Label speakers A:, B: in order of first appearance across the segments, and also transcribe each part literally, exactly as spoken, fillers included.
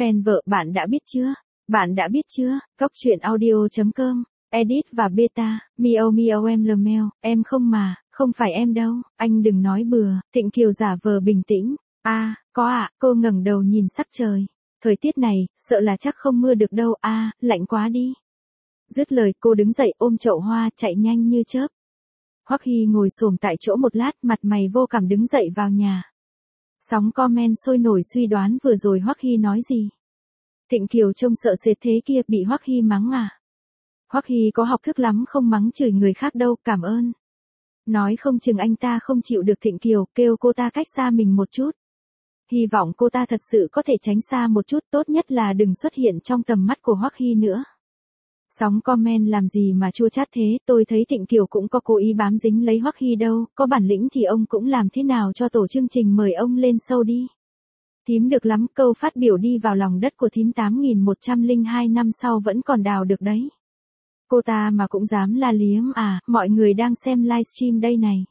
A: Fan vợ bạn đã biết chưa? Bạn đã biết chưa? Cóc truyện audio chấm com, edit và beta, miao miao em lờ meo, em không mà, không phải em đâu, anh đừng nói bừa, Thịnh Kiều giả vờ bình tĩnh. A, à, có ạ, à, cô ngẩng đầu nhìn sắc trời. Thời tiết này, sợ là chắc không mưa được đâu a, à, lạnh quá đi. Dứt lời cô đứng dậy ôm chậu hoa chạy nhanh như chớp. Hoắc Hy ngồi xổm tại chỗ một lát mặt mày vô cảm đứng dậy vào nhà. Sóng comment sôi nổi suy đoán vừa rồi Hoắc Hy nói gì. Thịnh Kiều trông sợ sệt thế kia bị Hoắc Hy mắng à. Hoắc Hy có học thức lắm không mắng chửi người khác đâu, cảm ơn. Nói không chừng anh ta không chịu được Thịnh Kiều, kêu cô ta cách xa mình một chút. Hy vọng cô ta thật sự có thể tránh xa một chút, tốt nhất là đừng xuất hiện trong tầm mắt của Hoắc Hy nữa. Sóng comment làm gì mà chua chát thế, tôi thấy Thịnh Kiều cũng có cố ý bám dính lấy Hoắc Hy đâu, có bản lĩnh thì ông cũng làm thế nào cho tổ chương trình mời ông lên show đi. Thím được lắm, câu phát biểu đi vào lòng đất của thím tám nghìn một trăm lẻ hai năm sau vẫn còn đào được đấy. Cô ta mà cũng dám la liếm à, mọi người đang xem livestream đây này.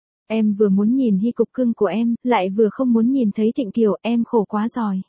A: Em vừa muốn nhìn Hy cục cưng của em, lại vừa không muốn nhìn thấy Thịnh Kiều, em khổ quá rồi.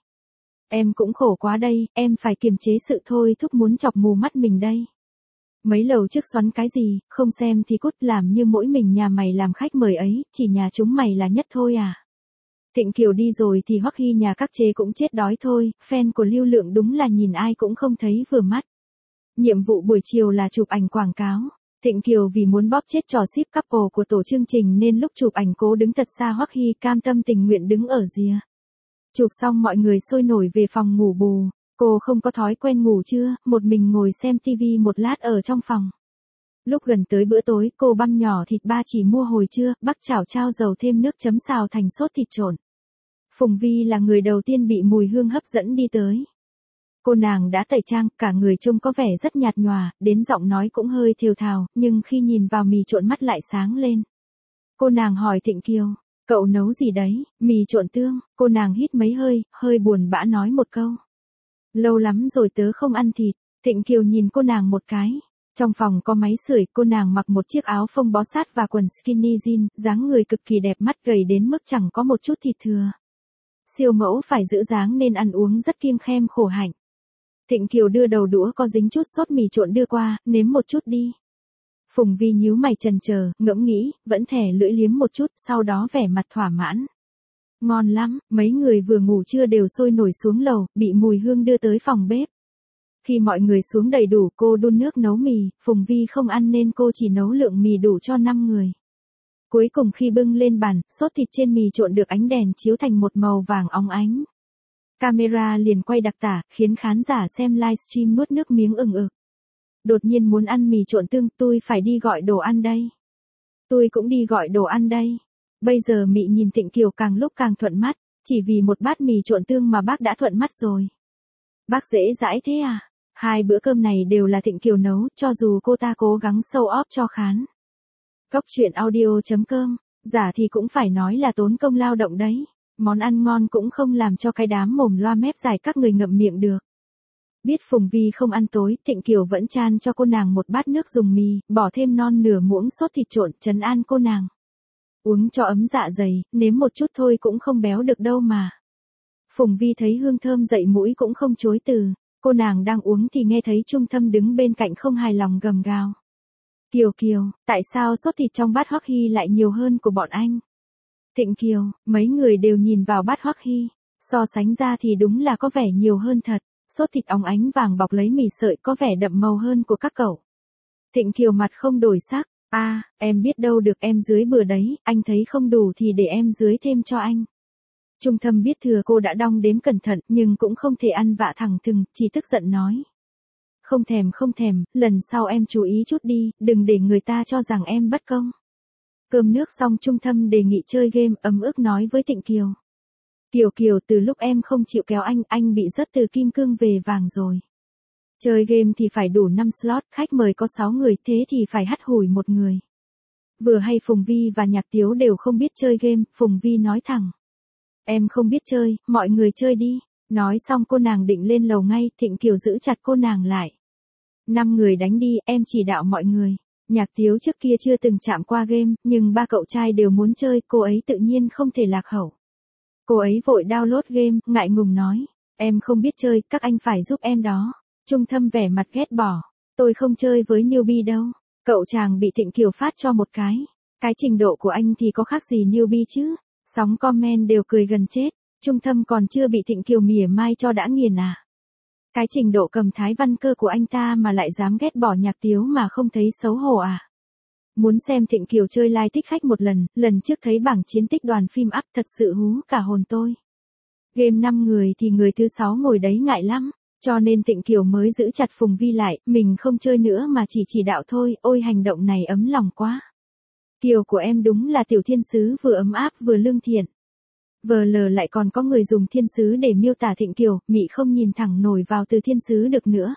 A: Em cũng khổ quá đây, em phải kiềm chế sự thôi thúc muốn chọc mù mắt mình đây. Mấy lầu trước xoắn cái gì, không xem thì cút, làm như mỗi mình nhà mày làm khách mời ấy, chỉ nhà chúng mày là nhất thôi à. Thịnh Kiều đi rồi thì Hoắc Hy nhà các chế cũng chết đói thôi, fan của Lưu Lượng đúng là nhìn ai cũng không thấy vừa mắt. Nhiệm vụ buổi chiều là chụp ảnh quảng cáo. Thịnh Kiều vì muốn bóp chết trò ship couple của tổ chương trình nên lúc chụp ảnh cố đứng thật xa Hoắc Hy cam tâm tình nguyện đứng ở rìa. Chụp xong mọi người sôi nổi về phòng ngủ bù. Cô không có thói quen ngủ trưa, một mình ngồi xem tivi một lát ở trong phòng. Lúc gần tới bữa tối, cô băm nhỏ thịt ba chỉ mua hồi trưa, bắc chảo trao dầu thêm nước chấm xào thành sốt thịt trộn. Phùng Vi là người đầu tiên bị mùi hương hấp dẫn đi tới. Cô nàng đã tẩy trang, cả người trông có vẻ rất nhạt nhòa, đến giọng nói cũng hơi thều thào, nhưng khi nhìn vào mì trộn mắt lại sáng lên. Cô nàng hỏi Thịnh Kiều, cậu nấu gì đấy, mì trộn tương, cô nàng hít mấy hơi, hơi buồn bã nói một câu. Lâu lắm rồi tớ không ăn thịt, Thịnh Kiều nhìn cô nàng một cái. Trong phòng có máy sưởi, cô nàng mặc một chiếc áo phông bó sát và quần skinny jean, dáng người cực kỳ đẹp, mắt gầy đến mức chẳng có một chút thịt thừa. Siêu mẫu phải giữ dáng nên ăn uống rất kiêng khem khổ hạnh. Thịnh Kiều đưa đầu đũa có dính chút sốt mì trộn đưa qua, nếm một chút đi. Phùng Vi nhíu mày chần chờ, ngẫm nghĩ, vẫn thè lưỡi liếm một chút, sau đó vẻ mặt thỏa mãn. Ngon lắm, mấy người vừa ngủ trưa đều sôi nổi xuống lầu, bị mùi hương đưa tới phòng bếp. Khi mọi người xuống đầy đủ, cô đun nước nấu mì, Phùng Vi không ăn nên cô chỉ nấu lượng mì đủ cho năm người. Cuối cùng khi bưng lên bàn, sốt thịt trên mì trộn được ánh đèn chiếu thành một màu vàng óng ánh. Camera liền quay đặc tả, khiến khán giả xem livestream nuốt nước miếng ừng ực. Đột nhiên muốn ăn mì trộn tương, tôi phải đi gọi đồ ăn đây. Tôi cũng đi gọi đồ ăn đây. Bây giờ Mị nhìn Thịnh Kiều càng lúc càng thuận mắt, chỉ vì một bát mì trộn tương mà bác đã thuận mắt rồi. Bác dễ dãi thế à? Hai bữa cơm này đều là Thịnh Kiều nấu, cho dù cô ta cố gắng show off cho khán. Cóc truyện audio chấm com, giả thì cũng phải nói là tốn công lao động đấy. Món ăn ngon cũng không làm cho cái đám mồm loa mép dài các người ngậm miệng được. Biết Phùng Vi không ăn tối, Thịnh Kiều vẫn chan cho cô nàng một bát nước dùng mì, bỏ thêm non nửa muỗng sốt thịt trộn, trấn an cô nàng. Uống cho ấm dạ dày, nếm một chút thôi cũng không béo được đâu mà. Phùng Vi thấy hương thơm dậy mũi cũng không chối từ. Cô nàng đang uống thì nghe thấy Trung Thâm đứng bên cạnh không hài lòng gầm gào. Kiều Kiều, tại sao sốt thịt trong bát Hoắc Hy lại nhiều hơn của bọn anh? Thịnh Kiều, mấy người đều nhìn vào bát Hoắc Hy. So sánh ra thì đúng là có vẻ nhiều hơn thật. Sốt thịt óng ánh vàng bọc lấy mì sợi có vẻ đậm màu hơn của các cậu. Thịnh Kiều mặt không đổi sắc. A, à, em biết đâu được, em dưới bừa đấy, anh thấy không đủ thì để em dưới thêm cho anh. Trung Thâm biết thừa cô đã đong đếm cẩn thận nhưng cũng không thể ăn vạ thẳng thừng, chỉ tức giận nói. Không thèm không thèm, lần sau em chú ý chút đi, đừng để người ta cho rằng em bất công. Cơm nước xong Trung Thâm đề nghị chơi game, ấm ức nói với Thịnh Kiều. Kiều Kiều, từ lúc em không chịu kéo anh, anh bị rớt từ kim cương về vàng rồi. Chơi game thì phải đủ năm slot, khách mời có sáu người, thế thì phải hắt hủi một người. Vừa hay Phùng Vi và Nhạc Tiếu đều không biết chơi game, Phùng Vi nói thẳng. Em không biết chơi, mọi người chơi đi. Nói xong cô nàng định lên lầu ngay, Thịnh Kiều giữ chặt cô nàng lại. Năm người đánh đi, em chỉ đạo mọi người. Nhạc Tiếu trước kia chưa từng chạm qua game, nhưng ba cậu trai đều muốn chơi, cô ấy tự nhiên không thể lạc hậu. Cô ấy vội download game, ngại ngùng nói. Em không biết chơi, các anh phải giúp em đó. Trung Thâm vẻ mặt ghét bỏ. Tôi không chơi với newbie đâu. Cậu chàng bị Thịnh Kiều phát cho một cái. Cái trình độ của anh thì có khác gì newbie chứ. Sóng comment đều cười gần chết. Trung Thâm còn chưa bị Thịnh Kiều mỉa mai cho đã nghiền à. Cái trình độ cầm thái văn cơ của anh ta mà lại dám ghét bỏ Nhạc Tiếu mà không thấy xấu hổ à. Muốn xem Thịnh Kiều chơi live thích khách một lần, lần trước thấy bảng chiến tích đoàn phim up thật sự hú cả hồn tôi. Game năm người thì người thứ sáu ngồi đấy ngại lắm, cho nên Thịnh Kiều mới giữ chặt Phùng Vi lại, mình không chơi nữa mà chỉ chỉ đạo thôi, ôi hành động này ấm lòng quá. Kiều của em đúng là tiểu thiên sứ vừa ấm áp vừa lương thiện. Vờ lờ lại còn có người dùng thiên sứ để miêu tả Thịnh Kiều, mị không nhìn thẳng nổi vào từ thiên sứ được nữa.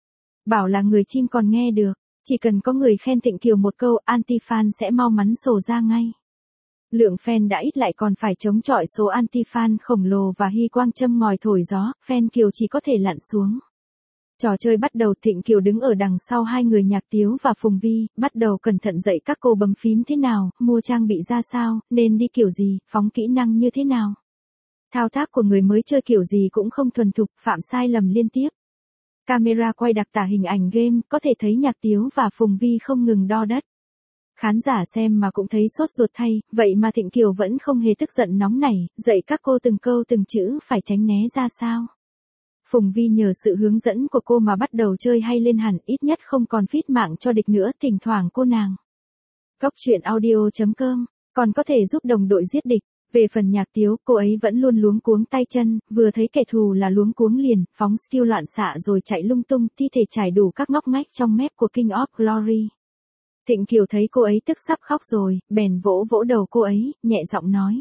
A: Bảo là người chim còn nghe được, chỉ cần có người khen Thịnh Kiều một câu anti-fan sẽ mau mắn sổ ra ngay. Lượng fan đã ít lại còn phải chống chọi số anti-fan khổng lồ và hy quang châm ngòi thổi gió, fan Kiều chỉ có thể lặn xuống. Trò chơi bắt đầu, Thịnh Kiều đứng ở đằng sau hai người Nhạc Tiếu và Phùng Vi, bắt đầu cẩn thận dạy các cô bấm phím thế nào, mua trang bị ra sao, nên đi kiểu gì, phóng kỹ năng như thế nào. Thao tác của người mới chơi kiểu gì cũng không thuần thục, phạm sai lầm liên tiếp. Camera quay đặc tả hình ảnh game, có thể thấy Nhạc Tiếu và Phùng Vi không ngừng đo đất. Khán giả xem mà cũng thấy sốt ruột thay, vậy mà Thịnh Kiều vẫn không hề tức giận nóng nảy, dạy các cô từng câu từng chữ phải tránh né ra sao. Phùng Vi nhờ sự hướng dẫn của cô mà bắt đầu chơi hay lên hẳn, ít nhất không còn phít mạng cho địch nữa, thỉnh thoảng cô nàng. Góc truyện audio chấm com, còn có thể giúp đồng đội giết địch. Về phần Nhạc Tiếu, cô ấy vẫn luôn luống cuống tay chân, vừa thấy kẻ thù là luống cuống liền, phóng skill loạn xạ rồi chạy lung tung, thi thể trải đủ các ngóc ngách trong map của King of Glory. Thịnh Kiều thấy cô ấy tức sắp khóc rồi, bèn vỗ vỗ đầu cô ấy, nhẹ giọng nói.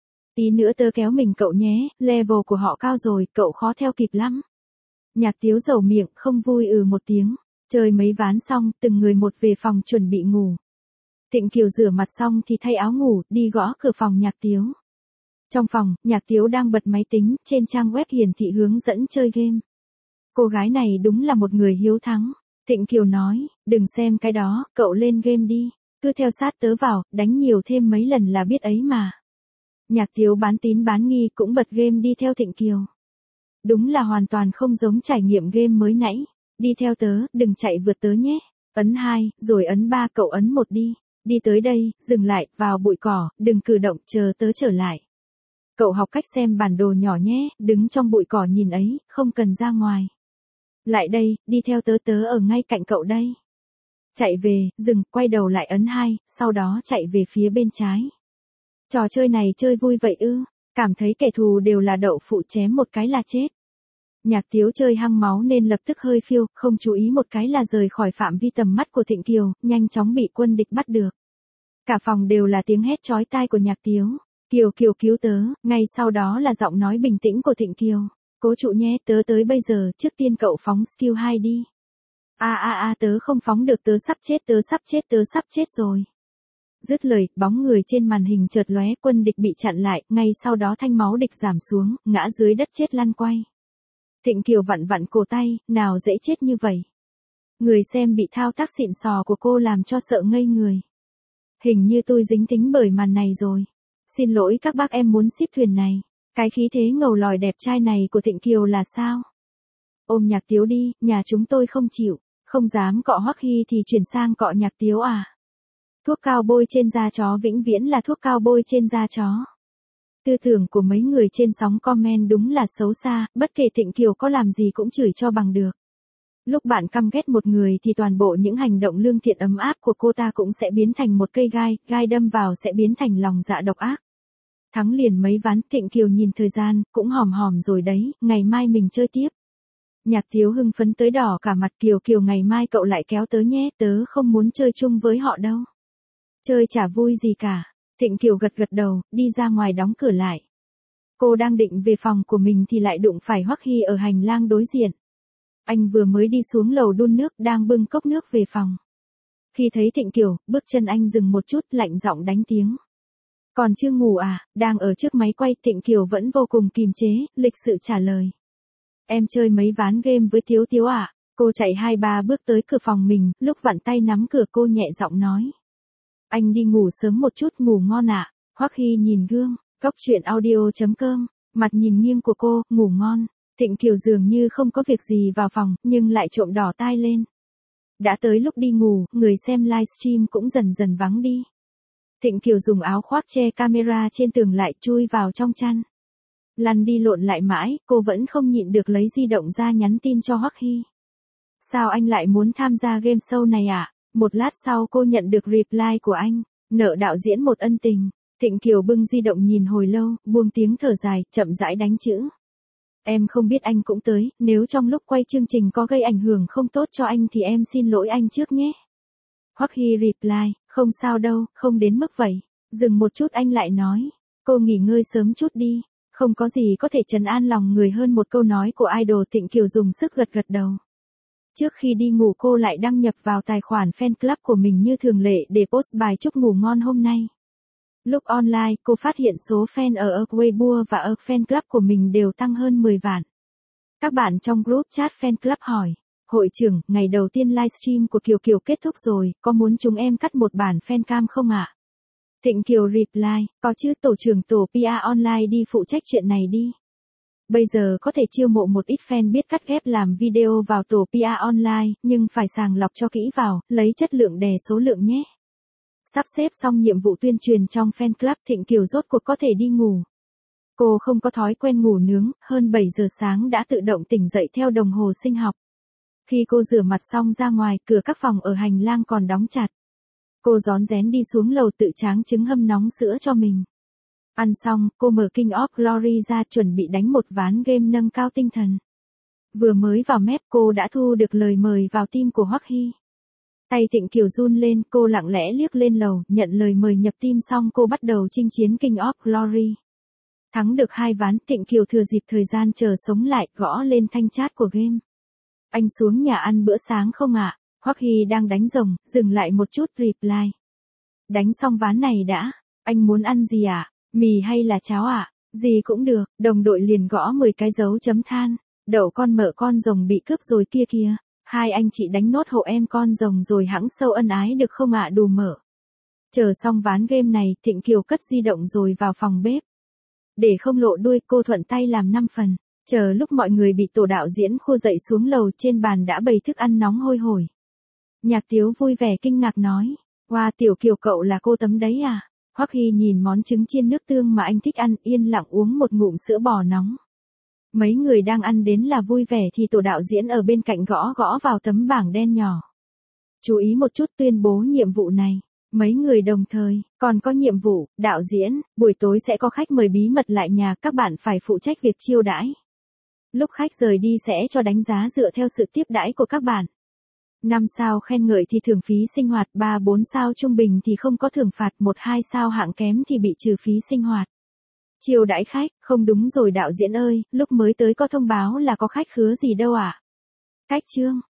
A: Tí nữa tớ kéo mình cậu nhé, level của họ cao rồi, cậu khó theo kịp lắm. Nhạc Tiếu dầu miệng, không vui ừ một tiếng. Chơi mấy ván xong, từng người một về phòng chuẩn bị ngủ. Thịnh Kiều rửa mặt xong thì thay áo ngủ, đi gõ cửa phòng Nhạc Tiếu. Trong phòng, Nhạc Tiếu đang bật máy tính, trên trang web hiển thị hướng dẫn chơi game. Cô gái này đúng là một người hiếu thắng. Thịnh Kiều nói, đừng xem cái đó, cậu lên game đi. Cứ theo sát tớ vào, đánh nhiều thêm mấy lần là biết ấy mà. Nhạc Tiếu bán tín bán nghi cũng bật game đi theo Thịnh Kiều. Đúng là hoàn toàn không giống trải nghiệm game mới nãy. Đi theo tớ, đừng chạy vượt tớ nhé. Ấn hai, rồi ấn ba, cậu ấn một đi. Đi tới đây, dừng lại, vào bụi cỏ, đừng cử động, chờ tớ trở lại. Cậu học cách xem bản đồ nhỏ nhé, đứng trong bụi cỏ nhìn ấy, không cần ra ngoài. Lại đây, đi theo tớ, tớ ở ngay cạnh cậu đây. Chạy về, dừng, quay đầu lại ấn hai, sau đó chạy về phía bên trái. Trò chơi này chơi vui vậy ư, cảm thấy kẻ thù đều là đậu phụ chém một cái là chết. Nhạc Tiếu chơi hăng máu nên lập tức hơi phiêu, không chú ý một cái là rời khỏi phạm vi tầm mắt của Thịnh Kiều, nhanh chóng bị quân địch bắt được. Cả phòng đều là tiếng hét chói tai của Nhạc Tiếu. Kiều Kiều cứu tớ, ngay sau đó là giọng nói bình tĩnh của Thịnh Kiều. Cố trụ nhé, tớ tới bây giờ, trước tiên cậu phóng skill hai đi. A a a tớ không phóng được, tớ sắp chết, tớ sắp chết, tớ sắp chết rồi. Dứt lời, bóng người trên màn hình chợt lóe, quân địch bị chặn lại, ngay sau đó thanh máu địch giảm xuống, ngã dưới đất chết lăn quay. Thịnh Kiều vặn vặn cổ tay, nào dễ chết như vậy. Người xem bị thao tác xịn sò của cô làm cho sợ ngây người. Hình như tôi dính tính bởi màn này rồi. Xin lỗi các bác, em muốn ship thuyền này. Cái khí thế ngầu lòi đẹp trai này của Thịnh Kiều là sao? Ôm Nhạc Tiếu đi, nhà chúng tôi không chịu. Không dám cọ Hoắc Hy thì chuyển sang cọ Nhạc Tiếu à? Thuốc cao bôi trên da chó vĩnh viễn là thuốc cao bôi trên da chó. Tư tưởng của mấy người trên sóng comment đúng là xấu xa, bất kể Thịnh Kiều có làm gì cũng chửi cho bằng được. Lúc bạn căm ghét một người thì toàn bộ những hành động lương thiện ấm áp của cô ta cũng sẽ biến thành một cây gai, gai đâm vào sẽ biến thành lòng dạ độc ác. Thắng liền mấy ván, Thịnh Kiều nhìn thời gian, cũng hòm hòm rồi đấy, ngày mai mình chơi tiếp. Nhạc Tiếu hưng phấn tới đỏ cả mặt. Kiều Kiều, ngày mai cậu lại kéo tớ nhé, tớ không muốn chơi chung với họ đâu. Chơi chả vui gì cả. Thịnh Kiều gật gật đầu, đi ra ngoài đóng cửa lại. Cô đang định về phòng của mình thì lại đụng phải Hoắc Hy ở hành lang đối diện. Anh vừa mới đi xuống lầu đun nước, đang bưng cốc nước về phòng. Khi thấy Thịnh Kiều, bước chân anh dừng một chút, lạnh giọng đánh tiếng. Còn chưa ngủ à? Đang ở trước máy quay. Thịnh Kiều vẫn vô cùng kìm chế, lịch sự trả lời. Em chơi mấy ván game với Tiếu Tiếu à? Cô chạy hai ba bước tới cửa phòng mình, lúc vặn tay nắm cửa cô nhẹ giọng nói. Anh đi ngủ sớm một chút, ngủ ngon ạ. À? Hoắc Hy nhìn gương, góc truyện audio chấm com, mặt nhìn nghiêng của cô, ngủ ngon. Thịnh Kiều dường như không có việc gì vào phòng, nhưng lại trộm đỏ tai lên. Đã tới lúc đi ngủ, người xem livestream cũng dần dần vắng đi. Thịnh Kiều dùng áo khoác che camera trên tường lại, chui vào trong chăn. Lăn đi lộn lại mãi, cô vẫn không nhịn được lấy di động ra nhắn tin cho Hoắc Hy. Sao anh lại muốn tham gia game show này ạ? À? Một lát sau cô nhận được reply của anh, nợ đạo diễn một ân tình. Thịnh Kiều bưng di động nhìn hồi lâu, buông tiếng thở dài, chậm rãi đánh chữ. Em không biết anh cũng tới, nếu trong lúc quay chương trình có gây ảnh hưởng không tốt cho anh thì em xin lỗi anh trước nhé. Hoắc Hy reply, không sao đâu, không đến mức vậy. Dừng một chút anh lại nói, cô nghỉ ngơi sớm chút đi. Không có gì có thể trấn an lòng người hơn một câu nói của idol. Thịnh Kiều dùng sức gật gật đầu. Trước khi đi ngủ cô lại đăng nhập vào tài khoản fan club của mình như thường lệ để post bài chúc ngủ ngon hôm nay. Lúc online, cô phát hiện số fan ở Weibo và ở fan club của mình đều tăng hơn mười vạn. Các bạn trong group chat fan club hỏi, hội trưởng, ngày đầu tiên livestream của Kiều Kiều kết thúc rồi, có muốn chúng em cắt một bản fan cam không ạ? À? Thịnh Kiều reply, có chứ, tổ trưởng tổ pê e online đi phụ trách chuyện này đi. Bây giờ có thể chiêu mộ một ít fan biết cắt ghép làm video vào tổ pê e online, nhưng phải sàng lọc cho kỹ vào, lấy chất lượng đè số lượng nhé. Sắp xếp xong nhiệm vụ tuyên truyền trong fan club, Thịnh Kiều rốt cuộc có thể đi ngủ. Cô không có thói quen ngủ nướng, hơn bảy giờ sáng đã tự động tỉnh dậy theo đồng hồ sinh học. Khi cô rửa mặt xong ra ngoài, cửa các phòng ở hành lang còn đóng chặt. Cô rón rén đi xuống lầu tự tráng trứng hâm nóng sữa cho mình. Ăn xong, cô mở King of Glory ra chuẩn bị đánh một ván game nâng cao tinh thần. Vừa mới vào mép cô đã thu được lời mời vào team của Hoắc Hy. Tay Thịnh Kiều run lên, cô lặng lẽ liếc lên lầu, nhận lời mời nhập team xong cô bắt đầu chinh chiến King of Glory. Thắng được hai ván, Thịnh Kiều thừa dịp thời gian chờ sống lại, gõ lên thanh chat của game. Anh xuống nhà ăn bữa sáng không ạ? À? Hoắc Hy đang đánh rồng, dừng lại một chút reply. Đánh xong ván này đã, anh muốn ăn gì ạ? À? Mì hay là cháo ạ? À? Gì cũng được, đồng đội liền gõ mười cái dấu chấm than. Đậu con mợ con rồng bị cướp rồi kia kìa. Hai anh chị đánh nốt hộ em con rồng rồi hãng sâu ân ái được không ạ? À? Đù mở. Chờ xong ván game này, Thịnh Kiều cất di động rồi vào phòng bếp. Để không lộ đuôi, cô thuận tay làm năm phần. Chờ lúc mọi người bị tổ đạo diễn khua dậy xuống lầu, trên bàn đã bày thức ăn nóng hôi hổi. Nhạc Tiếu vui vẻ kinh ngạc nói, wow, Tiểu Kiều cậu là cô tấm đấy à? Hoắc Hy nhìn món trứng chiên nước tương mà anh thích ăn, yên lặng uống một ngụm sữa bò nóng. Mấy người đang ăn đến là vui vẻ thì tổ đạo diễn ở bên cạnh gõ gõ vào tấm bảng đen nhỏ. Chú ý một chút, tuyên bố nhiệm vụ này. Mấy người đồng thời, còn có nhiệm vụ, đạo diễn, buổi tối sẽ có khách mời bí mật lại nhà, các bạn phải phụ trách việc chiêu đãi. Lúc khách rời đi sẽ cho đánh giá dựa theo sự tiếp đãi của các bạn. năm sao khen ngợi thì thưởng phí sinh hoạt, ba bốn sao trung bình thì không có thưởng phạt, một hai sao hạng kém thì bị trừ phí sinh hoạt. Chiêu đãi khách, không đúng rồi đạo diễn ơi, lúc mới tới có thông báo là có khách khứa gì đâu ạ? À? Cách chương